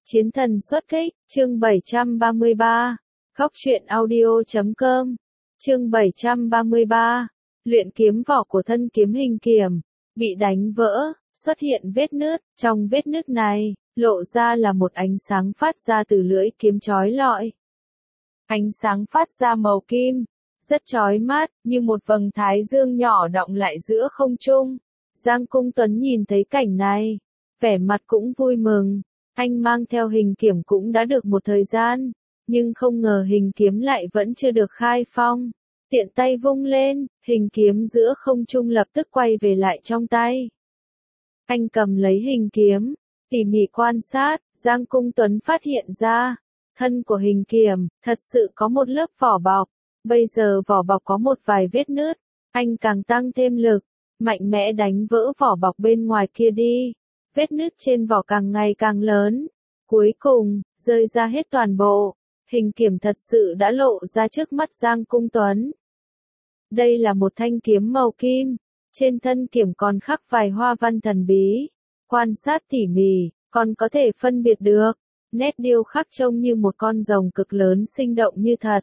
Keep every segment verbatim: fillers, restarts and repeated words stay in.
Chiến thần xuất kích, chương bảy trăm ba mươi ba. Góc truyện audio chấm com. Chương bảy trăm ba mươi ba. Luyện kiếm vỏ của thân kiếm hình kiểm, bị đánh vỡ, xuất hiện vết nứt, trong vết nứt này, lộ ra là một ánh sáng phát ra từ lưỡi kiếm chói lọi. Ánh sáng phát ra màu kim, rất chói mắt, như một vầng thái dương nhỏ đọng lại giữa không trung. Giang Cung Tuấn nhìn thấy cảnh này, vẻ mặt cũng vui mừng. Anh mang theo hình kiểm cũng đã được một thời gian, nhưng không ngờ hình kiếm lại vẫn chưa được khai phong. Tiện tay vung lên, hình kiếm giữa không trung lập tức quay về lại trong tay. Anh cầm lấy hình kiếm, tỉ mỉ quan sát, Giang Cung Tuấn phát hiện ra, thân của hình kiểm thật sự có một lớp vỏ bọc. Bây giờ vỏ bọc có một vài vết nứt, anh càng tăng thêm lực, mạnh mẽ đánh vỡ vỏ bọc bên ngoài kia đi. Vết nứt trên vỏ càng ngày càng lớn, cuối cùng, rơi ra hết toàn bộ, hình kiểm thật sự đã lộ ra trước mắt Giang Cung Tuấn. Đây là một thanh kiếm màu kim, trên thân kiểm còn khắc vài hoa văn thần bí, quan sát tỉ mỉ, còn có thể phân biệt được, nét điêu khắc trông như một con rồng cực lớn sinh động như thật.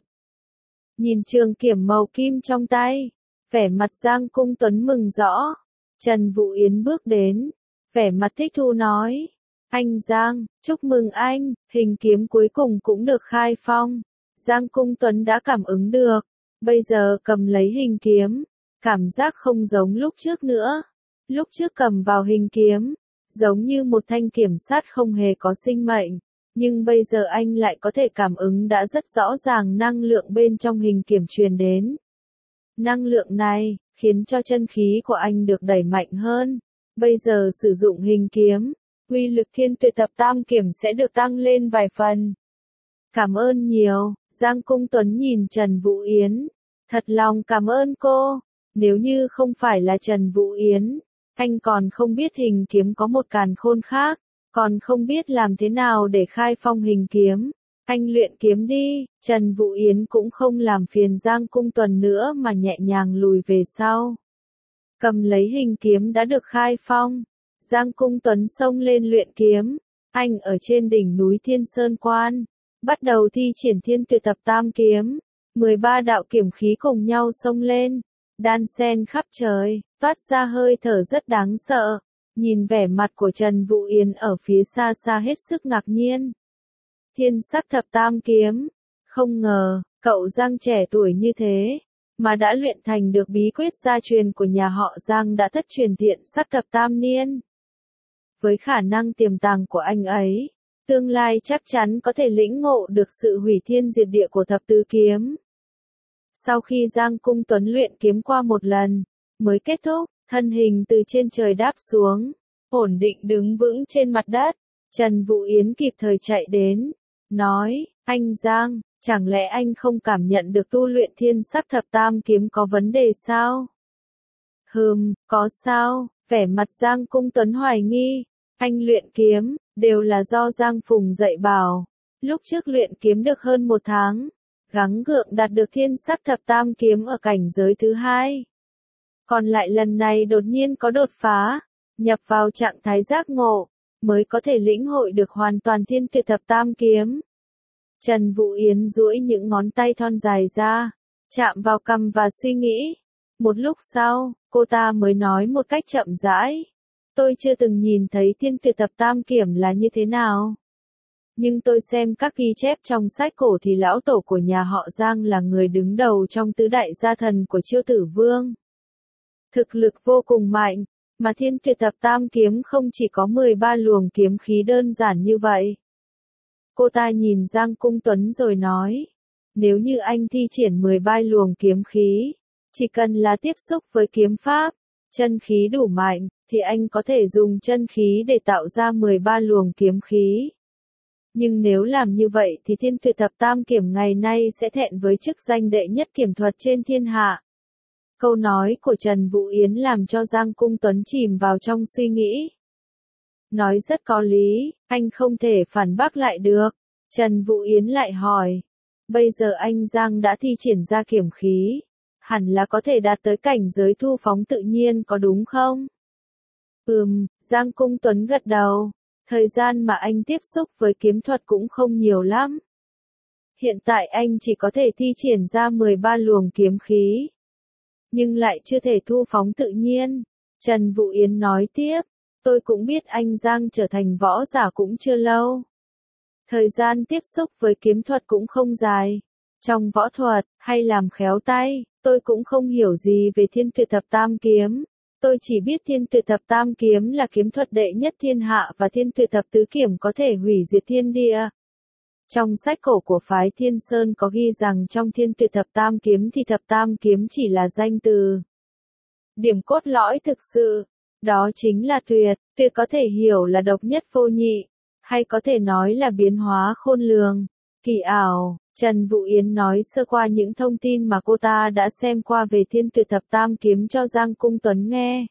Nhìn trường kiểm màu kim trong tay, vẻ mặt Giang Cung Tuấn mừng rõ, Trần Vũ Yến bước đến. Vẻ mặt thích thú nói, anh Giang, chúc mừng anh, hình kiếm cuối cùng cũng được khai phong. Giang Cung Tuấn đã cảm ứng được, bây giờ cầm lấy hình kiếm, cảm giác không giống lúc trước nữa. Lúc trước cầm vào hình kiếm, giống như một thanh kiểm sát không hề có sinh mệnh, nhưng bây giờ anh lại có thể cảm ứng đã rất rõ ràng năng lượng bên trong hình kiểm truyền đến. Năng lượng này, khiến cho chân khí của anh được đẩy mạnh hơn. Bây giờ sử dụng hình kiếm, uy lực Thiên Tuyệt Thập Tam Kiểm sẽ được tăng lên vài phần. Cảm ơn nhiều, Giang Cung Tuấn nhìn Trần Vũ Yến. Thật lòng cảm ơn cô, nếu như không phải là Trần Vũ Yến, anh còn không biết hình kiếm có một càn khôn khác, còn không biết làm thế nào để khai phong hình kiếm. Anh luyện kiếm đi, Trần Vũ Yến cũng không làm phiền Giang Cung Tuấn nữa mà nhẹ nhàng lùi về sau. Cầm lấy hình kiếm đã được khai phong, Giang Cung Tuấn xông lên luyện kiếm, anh ở trên đỉnh núi Thiên Sơn Quan, bắt đầu thi triển Thiên Tuyệt Thập Tam Kiếm, mười ba đạo kiểm khí cùng nhau xông lên, đan xen khắp trời, toát ra hơi thở rất đáng sợ, nhìn vẻ mặt của Trần Vũ Yến ở phía xa xa hết sức ngạc nhiên. Thiên Sắc Thập Tam Kiếm, không ngờ, cậu Giang trẻ tuổi như thế, mà đã luyện thành được bí quyết gia truyền của nhà họ Giang đã thất truyền Thiện Sắc Thập Tam Niên. Với khả năng tiềm tàng của anh ấy, tương lai chắc chắn có thể lĩnh ngộ được sự hủy thiên diệt địa của thập tứ kiếm. Sau khi Giang Cung Tuấn luyện kiếm qua một lần, mới kết thúc, thân hình từ trên trời đáp xuống, ổn định đứng vững trên mặt đất, Trần Vũ Yến kịp thời chạy đến, nói, anh Giang, chẳng lẽ anh không cảm nhận được tu luyện Thiên Sắc Thập Tam Kiếm có vấn đề sao? Hừm, có sao? Vẻ mặt Giang Cung Tuấn hoài nghi. Anh luyện kiếm, đều là do Giang Phùng dạy bảo. Lúc trước luyện kiếm được hơn một tháng, gắng gượng đạt được Thiên Sắc Thập Tam Kiếm ở cảnh giới thứ hai. Còn lại lần này đột nhiên có đột phá, nhập vào trạng thái giác ngộ, mới có thể lĩnh hội được hoàn toàn Thiên Tuyệt Thập Tam Kiếm. Trần Vũ Yến duỗi những ngón tay thon dài ra, chạm vào cằm và suy nghĩ. Một lúc sau, cô ta mới nói một cách chậm rãi. Tôi chưa từng nhìn thấy Thiên Tuyệt Thập Tam Kiểm là như thế nào. Nhưng tôi xem các ghi chép trong sách cổ thì lão tổ của nhà họ Giang là người đứng đầu trong tứ đại gia thần của Chiêu Tử Vương. Thực lực vô cùng mạnh, mà Thiên Tuyệt Thập Tam Kiếm không chỉ có mười ba luồng kiếm khí đơn giản như vậy. Cô ta nhìn Giang Cung Tuấn rồi nói, nếu như anh thi triển mười ba luồng kiếm khí, chỉ cần là tiếp xúc với kiếm pháp, chân khí đủ mạnh, thì anh có thể dùng chân khí để tạo ra mười ba luồng kiếm khí. Nhưng nếu làm như vậy thì Thiên Tuyệt Thập Tam Kiểm ngày nay sẽ thẹn với chức danh đệ nhất kiểm thuật trên thiên hạ. Câu nói của Trần Vũ Yến làm cho Giang Cung Tuấn chìm vào trong suy nghĩ. Nói rất có lý, anh không thể phản bác lại được. Trần Vũ Yến lại hỏi, bây giờ anh Giang đã thi triển ra kiểm khí, hẳn là có thể đạt tới cảnh giới thu phóng tự nhiên có đúng không? Ừm, Giang Cung Tuấn gật đầu. Thời gian mà anh tiếp xúc với kiếm thuật cũng không nhiều lắm. Hiện tại anh chỉ có thể thi triển ra mười ba luồng kiếm khí, nhưng lại chưa thể thu phóng tự nhiên. Trần Vũ Yến nói tiếp, tôi cũng biết anh Giang trở thành võ giả cũng chưa lâu. Thời gian tiếp xúc với kiếm thuật cũng không dài. Trong võ thuật, hay làm khéo tay, tôi cũng không hiểu gì về Thiên Tuyệt Thập Tam Kiếm. Tôi chỉ biết Thiên Tuyệt Thập Tam Kiếm là kiếm thuật đệ nhất thiên hạ và Thiên Tuyệt Thập Tứ Kiếm có thể hủy diệt thiên địa. Trong sách cổ của phái Thiên Sơn có ghi rằng trong Thiên Tuyệt Thập Tam Kiếm thì Thập Tam Kiếm chỉ là danh từ. Điểm cốt lõi thực sự, đó chính là tuyệt, tuyệt có thể hiểu là độc nhất vô nhị, hay có thể nói là biến hóa khôn lường, kỳ ảo. Trần Vũ Yến nói sơ qua những thông tin mà cô ta đã xem qua về Thiên Tuyệt Thập Tam Kiếm cho Giang Cung Tuấn nghe.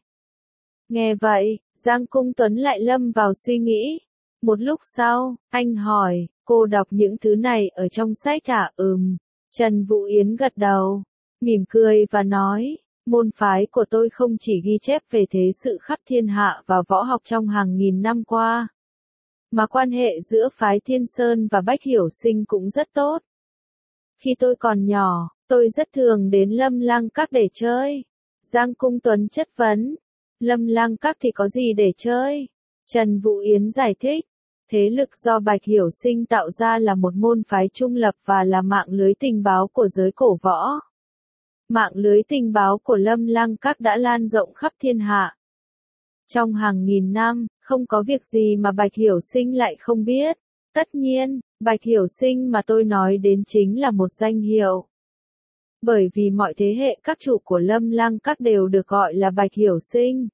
Nghe vậy, Giang Cung Tuấn lại lâm vào suy nghĩ. Một lúc sau, anh hỏi, cô đọc những thứ này ở trong sách à? Ừm. Trần Vũ Yến gật đầu, mỉm cười và nói, môn phái của tôi không chỉ ghi chép về thế sự khắp thiên hạ và võ học trong hàng nghìn năm qua, mà quan hệ giữa phái Thiên Sơn và Bách Hiểu Sinh cũng rất tốt. Khi tôi còn nhỏ, tôi rất thường đến Lâm Lang Các để chơi. Giang Cung Tuấn chất vấn, Lâm Lang Các thì có gì để chơi? Trần Vũ Yến giải thích, thế lực do Bạch Hiểu Sinh tạo ra là một môn phái trung lập và là mạng lưới tình báo của giới cổ võ. Mạng lưới tình báo của Lâm Lang Các đã lan rộng khắp thiên hạ. Trong hàng nghìn năm, không có việc gì mà Bạch Hiểu Sinh lại không biết. Tất nhiên, Bạch Hiểu Sinh mà tôi nói đến chính là một danh hiệu. Bởi vì mọi thế hệ các chủ của Lâm Lang Các đều được gọi là Bạch Hiểu Sinh.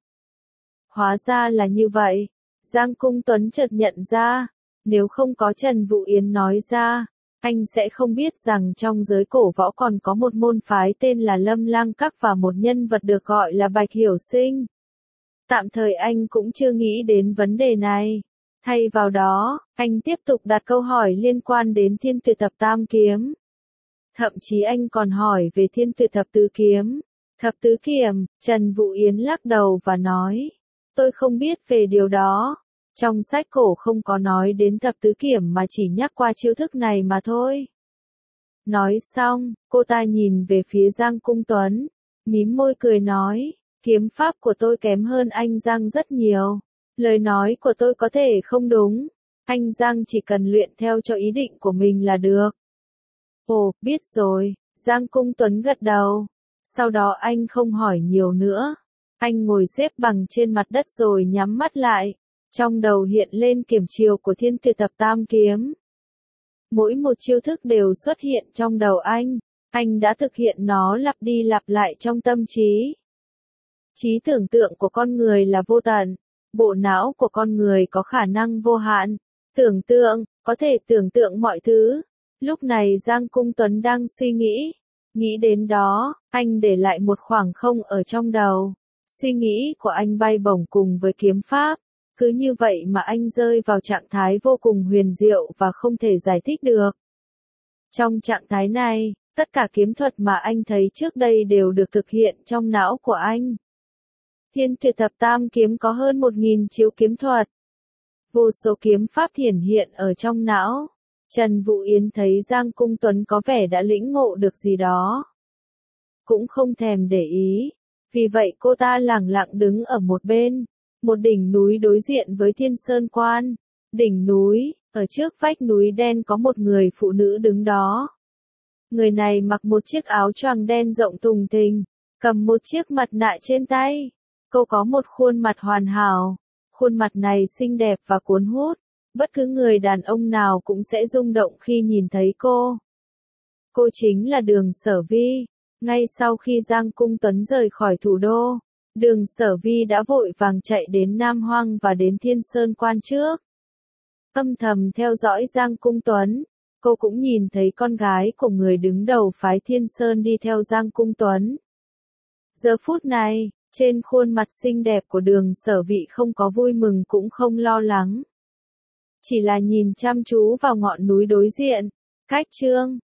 Hóa ra là như vậy. Giang Cung Tuấn chợt nhận ra, nếu không có Trần Vũ Yến nói ra, anh sẽ không biết rằng trong giới cổ võ còn có một môn phái tên là Lâm Lang Các và một nhân vật được gọi là Bạch Hiểu Sinh. Tạm thời anh cũng chưa nghĩ đến vấn đề này. Thay vào đó, anh tiếp tục đặt câu hỏi liên quan đến Thiên Tuyệt Thập Tam Kiếm. Thậm chí anh còn hỏi về Thiên Tuyệt Thập Tứ Kiếm. Thập Tứ Kiếm, Trần Vũ Yến lắc đầu và nói, tôi không biết về điều đó. Trong sách cổ không có nói đến Thập Tứ Kiếm mà chỉ nhắc qua chiêu thức này mà thôi. Nói xong, cô ta nhìn về phía Giang Cung Tuấn, mím môi cười nói, kiếm pháp của tôi kém hơn anh Giang rất nhiều. Lời nói của tôi có thể không đúng, anh Giang chỉ cần luyện theo cho ý định của mình là được. Ồ, biết rồi, Giang Cung Tuấn gật đầu. Sau đó anh không hỏi nhiều nữa. Anh ngồi xếp bằng trên mặt đất rồi nhắm mắt lại. Trong đầu hiện lên kiểm chiều của Thiên Tuyệt Thập Tam Kiếm. Mỗi một chiêu thức đều xuất hiện trong đầu anh. Anh đã thực hiện nó lặp đi lặp lại trong tâm trí. Trí tưởng tượng của con người là vô tận. Bộ não của con người có khả năng vô hạn. Tưởng tượng, có thể tưởng tượng mọi thứ. Lúc này Giang Cung Tuấn đang suy nghĩ. Nghĩ đến đó, anh để lại một khoảng không ở trong đầu. Suy nghĩ của anh bay bổng cùng với kiếm pháp. Cứ như vậy mà anh rơi vào trạng thái vô cùng huyền diệu và không thể giải thích được. Trong trạng thái này, tất cả kiếm thuật mà anh thấy trước đây đều được thực hiện trong não của anh. Thiên Tuyệt Thập Tam Kiếm có hơn một nghìn chiếu kiếm thuật. Vô số kiếm pháp hiển hiện ở trong não. Trần Vũ Yến thấy Giang Cung Tuấn có vẻ đã lĩnh ngộ được gì đó. Cũng không thèm để ý. Vì vậy cô ta lẳng lặng đứng ở một bên. Một đỉnh núi đối diện với Thiên Sơn Quan. Đỉnh núi, ở trước vách núi đen có một người phụ nữ đứng đó. Người này mặc một chiếc áo choàng đen rộng thùng thình, cầm một chiếc mặt nạ trên tay. Cô có một khuôn mặt hoàn hảo. Khuôn mặt này xinh đẹp và cuốn hút. Bất cứ người đàn ông nào cũng sẽ rung động khi nhìn thấy cô. Cô chính là Đường Sở Vi. Ngay sau khi Giang Cung Tuấn rời khỏi thủ đô, Đường Sở Vi đã vội vàng chạy đến Nam Hoang và đến Thiên Sơn Quan trước. Âm thầm theo dõi Giang Cung Tuấn, cô cũng nhìn thấy con gái của người đứng đầu phái Thiên Sơn đi theo Giang Cung Tuấn. Giờ phút này, trên khuôn mặt xinh đẹp của Đường Sở Vi không có vui mừng cũng không lo lắng. Chỉ là nhìn chăm chú vào ngọn núi đối diện. Cách chương